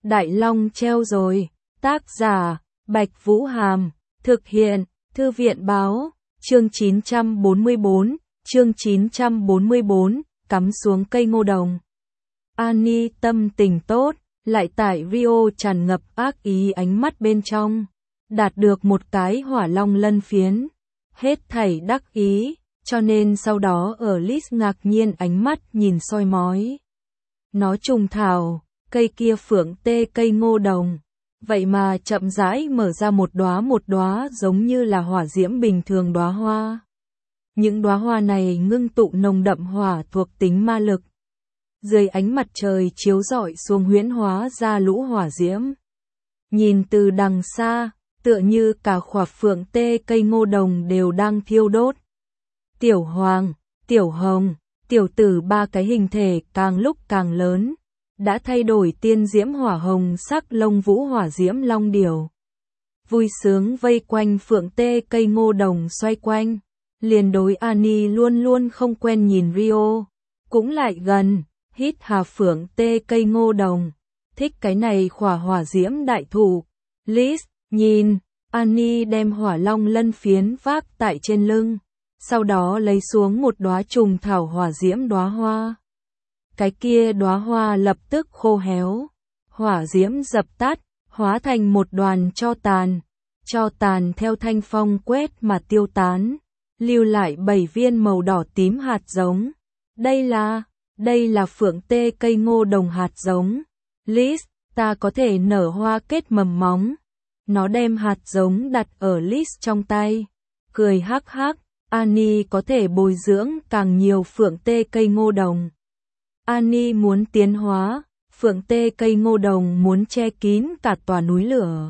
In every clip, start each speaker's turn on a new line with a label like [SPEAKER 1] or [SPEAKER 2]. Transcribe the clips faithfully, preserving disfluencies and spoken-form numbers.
[SPEAKER 1] Đại Long treo rồi. Tác giả, Bạch Vũ Hàm. Thực hiện, Thư viện báo. Chương chín trăm bốn mươi bốn, chương chín trăm bốn mươi bốn, cắm xuống cây ngô đồng. Annie tâm tình tốt, lại tại Rio tràn ngập ác ý ánh mắt bên trong. Đạt được một cái hỏa long lân phiến. Hết thảy đắc ý, cho nên sau đó ở Liz ngạc nhiên ánh mắt nhìn soi mói. Nó trùng thảo, cây kia phượng tê cây ngô đồng. Vậy mà chậm rãi mở ra một đóa một đóa giống như là hỏa diễm bình thường đóa hoa. Những đóa hoa này ngưng tụ nồng đậm hỏa thuộc tính ma lực. Dưới ánh mặt trời chiếu rọi xuống huyễn hóa ra lũ hỏa diễm. Nhìn từ đằng xa, tựa như cả khỏa phượng tê cây ngô đồng đều đang thiêu đốt. Tiểu Hoàng, Tiểu Hồng, Tiểu Tử ba cái hình thể càng lúc càng lớn. Đã thay đổi tiên diễm hỏa hồng sắc lông vũ hỏa diễm long điểu. Vui sướng vây quanh phượng tê cây ngô đồng xoay quanh. Liền đối Annie luôn luôn không quen nhìn Rio. Cũng lại gần, hít hà phượng tê cây ngô đồng. Thích cái này khỏa hỏa diễm đại thụ. Liz, nhìn, Annie đem hỏa long lân phiến vác tại trên lưng. Sau đó lấy xuống một đóa trùng thảo hỏa diễm đóa hoa. Cái kia đóa hoa lập tức khô héo, hỏa diễm dập tắt, hóa thành một đoàn tro tàn. Tro tàn theo thanh phong quét mà tiêu tán, lưu lại bảy viên màu đỏ tím hạt giống. Đây là, đây là phượng tê cây ngô đồng hạt giống. Liz, ta có thể nở hoa kết mầm móng. Nó đem hạt giống đặt ở Liz trong tay, cười hắc hắc, Annie có thể bồi dưỡng càng nhiều phượng tê cây ngô đồng. Annie muốn tiến hóa, phượng tê cây ngô đồng muốn che kín cả tòa núi lửa.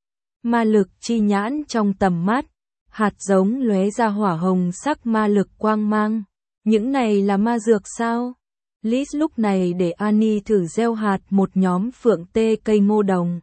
[SPEAKER 1] Ma lực chi nhãn trong tầm mắt, hạt giống lóe ra hỏa hồng sắc ma lực quang mang. Những này là ma dược sao? Liz lúc này để Annie thử gieo hạt một nhóm phượng tê cây ngô đồng.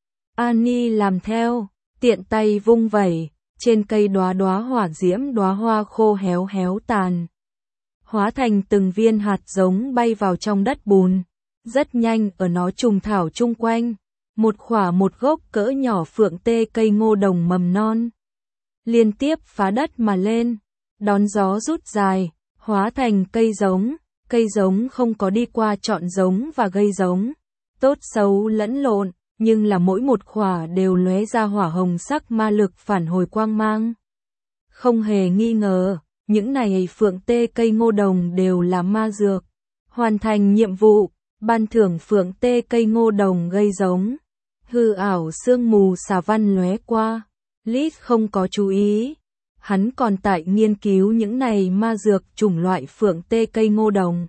[SPEAKER 1] Annie làm theo, tiện tay vung vẩy, trên cây đóa đóa hỏa diễm đóa hoa khô héo héo tàn. Hóa thành từng viên hạt giống bay vào trong đất bùn. Rất nhanh ở nó trùng thảo chung quanh, một khỏa một gốc cỡ nhỏ phượng tê cây ngô đồng mầm non. Liên tiếp phá đất mà lên, đón gió rút dài, hóa thành cây giống. Cây giống không có đi qua chọn giống và gây giống, tốt xấu lẫn lộn, nhưng là mỗi một khỏa đều lóe ra hỏa hồng sắc ma lực phản hồi quang mang. Không hề nghi ngờ, những này phượng tê cây ngô đồng đều là ma dược. Hoàn thành nhiệm vụ, ban thưởng phượng tê cây ngô đồng gây giống. Hư ảo sương mù xà văn lóe qua, Liz không có chú ý. Hắn còn tại nghiên cứu những này ma dược chủng loại phượng tê cây ngô đồng.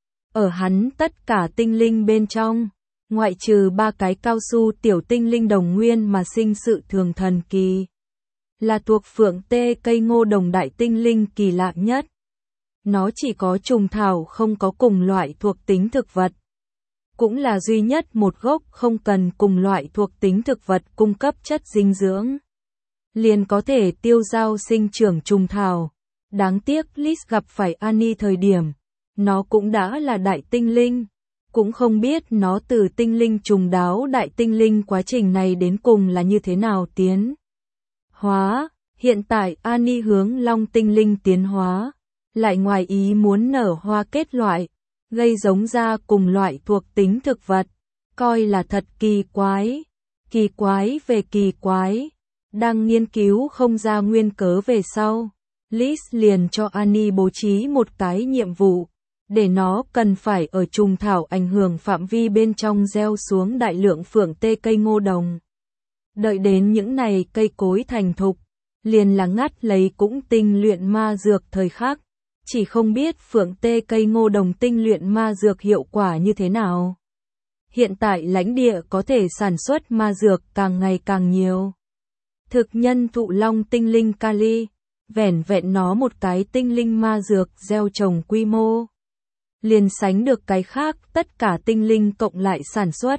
[SPEAKER 1] Ở hắn tất cả tinh linh bên trong, ngoại trừ ba cái cao su tiểu tinh linh đồng nguyên mà sinh sự thường thần kỳ. Là thuộc phượng tê cây ngô đồng đại tinh linh kỳ lạ nhất. Nó chỉ có trùng thảo không có cùng loại thuộc tính thực vật. Cũng là duy nhất một gốc không cần cùng loại thuộc tính thực vật cung cấp chất dinh dưỡng. Liền có thể tiêu dao sinh trưởng trùng thảo. Đáng tiếc Liz gặp phải Annie thời điểm, nó cũng đã là đại tinh linh. Cũng không biết nó từ tinh linh trùng đáo đại tinh linh quá trình này đến cùng là như thế nào tiến hóa. Hiện tại Annie hướng long tinh linh tiến hóa, lại ngoài ý muốn nở hoa kết loại, gây giống ra cùng loại thuộc tính thực vật, coi là thật kỳ quái. Kỳ quái về kỳ quái, đang nghiên cứu không ra nguyên cớ về sau, Liz liền cho Annie bố trí một cái nhiệm vụ, để nó cần phải ở trùng thảo ảnh hưởng phạm vi bên trong gieo xuống đại lượng phượng tê cây ngô đồng. Đợi đến những này cây cối thành thục, liền là ngắt lấy cũng tinh luyện ma dược thời khắc, chỉ không biết phượng tê cây ngô đồng tinh luyện ma dược hiệu quả như thế nào. Hiện tại lãnh địa có thể sản xuất ma dược càng ngày càng nhiều. Thực nhân thụ long tinh linh Kali, vẻn vẹn nó một cái tinh linh ma dược gieo trồng quy mô, liền sánh được cái khác tất cả tinh linh cộng lại sản xuất.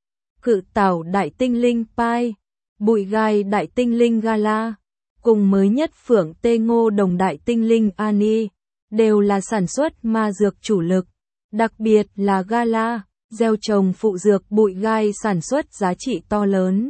[SPEAKER 1] Cự tảo đại tinh linh Pai, bụi gai đại tinh linh Gala, cùng mới nhất phượng tê ngô đồng đại tinh linh Annie, đều là sản xuất ma dược chủ lực, đặc biệt là Gala, gieo trồng phụ dược bụi gai sản xuất giá trị to lớn.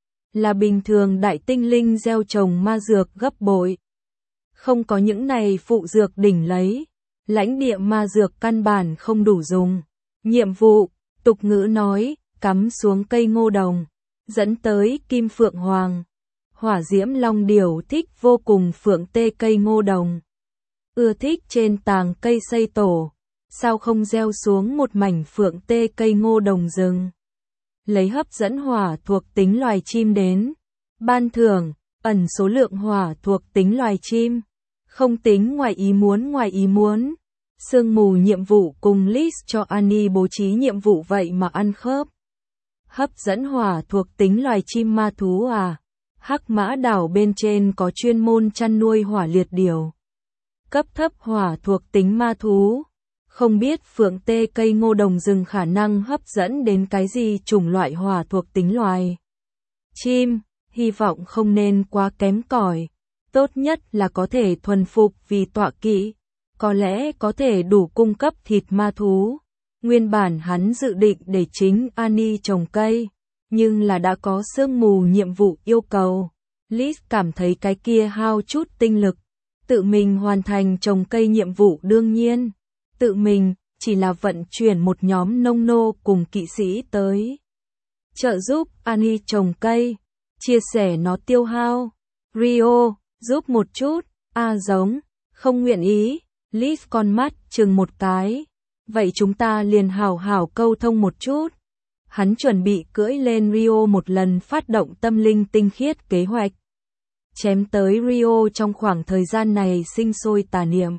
[SPEAKER 1] Là bình thường đại tinh linh gieo trồng ma dược gấp bội. Không có những này phụ dược đỉnh lấy, lãnh địa ma dược căn bản không đủ dùng. Nhiệm vụ, tục ngữ nói, cắm xuống cây ngô đồng, dẫn tới kim phượng hoàng. Hỏa diễm long điểu thích vô cùng phượng tê cây ngô đồng. Ưa thích trên tàng cây xây tổ, sao không gieo xuống một mảnh phượng tê cây ngô đồng rừng. Lấy hấp dẫn hỏa thuộc tính loài chim đến. Ban thưởng, ẩn số lượng hỏa thuộc tính loài chim. Không tính ngoài ý muốn ngoài ý muốn. Sương mù nhiệm vụ cùng list cho Annie bố trí nhiệm vụ vậy mà ăn khớp. Hấp dẫn hỏa thuộc tính loài chim ma thú à. Hắc Mã đảo bên trên có chuyên môn chăn nuôi hỏa liệt điểu. Cấp thấp hỏa thuộc tính ma thú. Không biết phượng tê cây ngô đồng rừng khả năng hấp dẫn đến cái gì chủng loại hỏa thuộc tính loài chim, hy vọng không nên quá kém cỏi. Tốt nhất là có thể thuần phục vì tọa kỵ, có lẽ có thể đủ cung cấp thịt ma thú. Nguyên bản hắn dự định để chính Annie trồng cây, nhưng là đã có sương mù nhiệm vụ yêu cầu. Liz cảm thấy cái kia hao chút tinh lực, tự mình hoàn thành trồng cây nhiệm vụ đương nhiên. Tự mình, chỉ là vận chuyển một nhóm nông nô cùng kỵ sĩ tới. Trợ giúp Annie trồng cây, chia sẻ nó tiêu hao. Rio, giúp một chút, a giống, không nguyện ý, Liz con mắt chừng một cái. Vậy chúng ta liền hảo hảo câu thông một chút. Hắn chuẩn bị cưỡi lên Rio một lần phát động tâm linh tinh khiết kế hoạch. Chém tới Rio trong khoảng thời gian này sinh sôi tà niệm.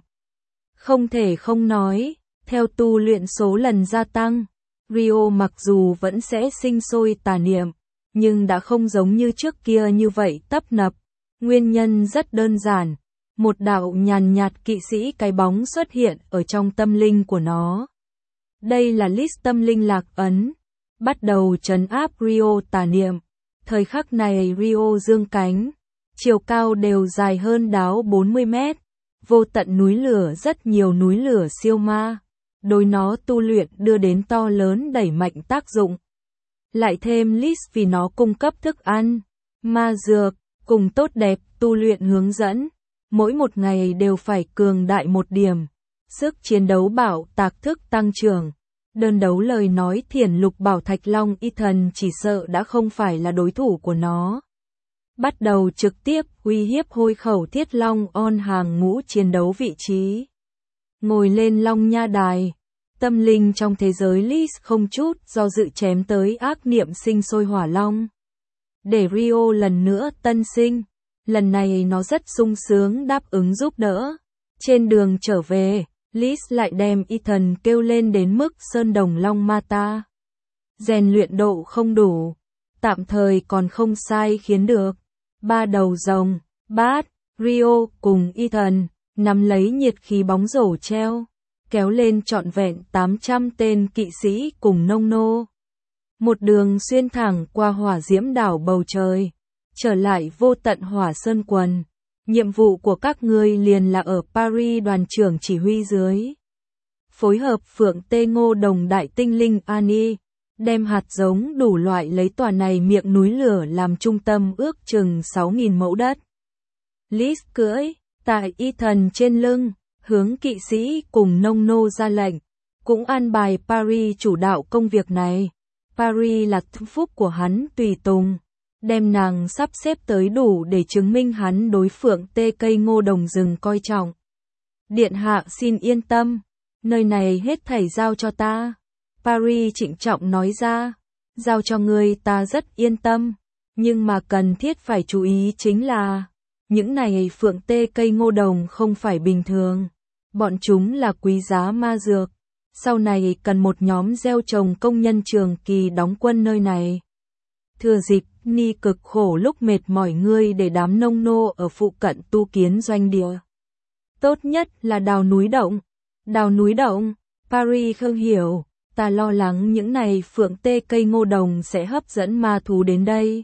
[SPEAKER 1] Không thể không nói, theo tu luyện số lần gia tăng, Rio mặc dù vẫn sẽ sinh sôi tà niệm, nhưng đã không giống như trước kia như vậy tấp nập. Nguyên nhân rất đơn giản, một đạo nhàn nhạt kỵ sĩ cái bóng xuất hiện ở trong tâm linh của nó. Đây là list tâm linh lạc ấn, bắt đầu trấn áp Rio tà niệm. Thời khắc này Rio dương cánh, chiều cao đều dài hơn đáo bốn mươi mét. Vô tận núi lửa rất nhiều núi lửa siêu ma, đối nó tu luyện đưa đến to lớn đẩy mạnh tác dụng. Lại thêm list vì nó cung cấp thức ăn, ma dược, cùng tốt đẹp tu luyện hướng dẫn. Mỗi một ngày đều phải cường đại một điểm, sức chiến đấu bảo tạc thức tăng trưởng. Đơn đấu lời nói thiền lục bảo thạch long y thần chỉ sợ đã không phải là đối thủ của nó. Bắt đầu trực tiếp uy hiếp hôi khẩu thiết long on hàng ngũ chiến đấu vị trí. Ngồi lên long nha đài, tâm linh trong thế giới Liz không chút do dự chém tới ác niệm sinh sôi hỏa long. Để Rio lần nữa tân sinh, lần này nó rất sung sướng đáp ứng giúp đỡ. Trên đường trở về, Liz lại đem Ethan kêu lên đến mức sơn đồng long mata. Rèn luyện độ không đủ, tạm thời còn không sai khiến được. Ba đầu rồng, Bát, Rio cùng Ethan, nắm lấy nhiệt khí bóng rổ treo, kéo lên trọn vẹn tám trăm tên kỵ sĩ cùng nông nô. Một đường xuyên thẳng qua hỏa diễm đảo bầu trời, trở lại vô tận hỏa sơn quần. Nhiệm vụ của các ngươi liền là ở Paris đoàn trưởng chỉ huy dưới. Phối hợp phượng tê ngô đồng đại tinh linh Annie, đem hạt giống đủ loại lấy tòa này miệng núi lửa làm trung tâm ước chừng sáu nghìn mẫu đất. Liz cưỡi, tại Ethan trên lưng, hướng kỵ sĩ cùng nông nô ra lệnh, cũng an bài Paris chủ đạo công việc này. Paris là thúc phúc của hắn tùy tùng, đem nàng sắp xếp tới đủ để chứng minh hắn đối phượng tê cây ngô đồng rừng coi trọng. Điện hạ xin yên tâm, nơi này hết thảy giao cho ta. Paris trịnh trọng nói ra, giao cho ngươi ta rất yên tâm, nhưng mà cần thiết phải chú ý chính là, những này phượng tê cây ngô đồng không phải bình thường, bọn chúng là quý giá ma dược, sau này cần một nhóm gieo trồng công nhân trường kỳ đóng quân nơi này. Thừa dịp ni cực khổ lúc mệt mỏi ngươi để đám nông nô ở phụ cận tu kiến doanh địa. Tốt nhất là đào núi động. Đào núi động, Paris không hiểu, ta lo lắng những này phượng tê cây ngô đồng sẽ hấp dẫn ma thú đến đây.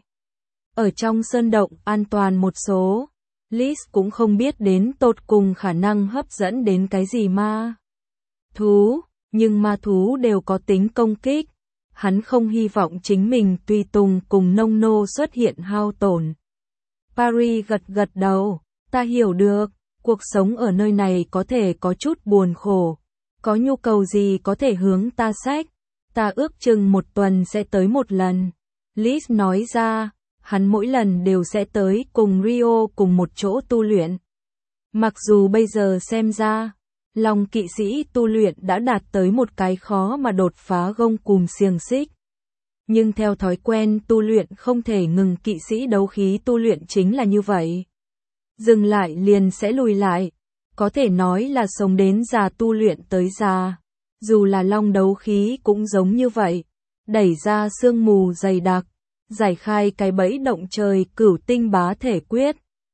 [SPEAKER 1] Ở trong sơn động an toàn một số, Liz cũng không biết đến tột cùng khả năng hấp dẫn đến cái gì ma thú, nhưng ma thú đều có tính công kích. Hắn không hy vọng chính mình tùy tùng cùng nông nô xuất hiện hao tổn. Paris gật gật đầu, ta hiểu được, cuộc sống ở nơi này có thể có chút buồn khổ. Có nhu cầu gì có thể hướng ta xách, ta ước chừng một tuần sẽ tới một lần. Liz nói ra, hắn mỗi lần đều sẽ tới cùng Rio cùng một chỗ tu luyện. Mặc dù bây giờ xem ra, Long kỵ sĩ tu luyện đã đạt tới một cái khó mà đột phá gông cùm xiềng xích. Nhưng theo thói quen tu luyện không thể ngừng, kỵ sĩ đấu khí tu luyện chính là như vậy. Dừng lại liền sẽ lùi lại, có thể nói là sống đến già tu luyện tới già. Dù là long đấu khí cũng giống như vậy, đẩy ra sương mù dày đặc, giải khai cái bẫy động trời cửu tinh bá thể quyết.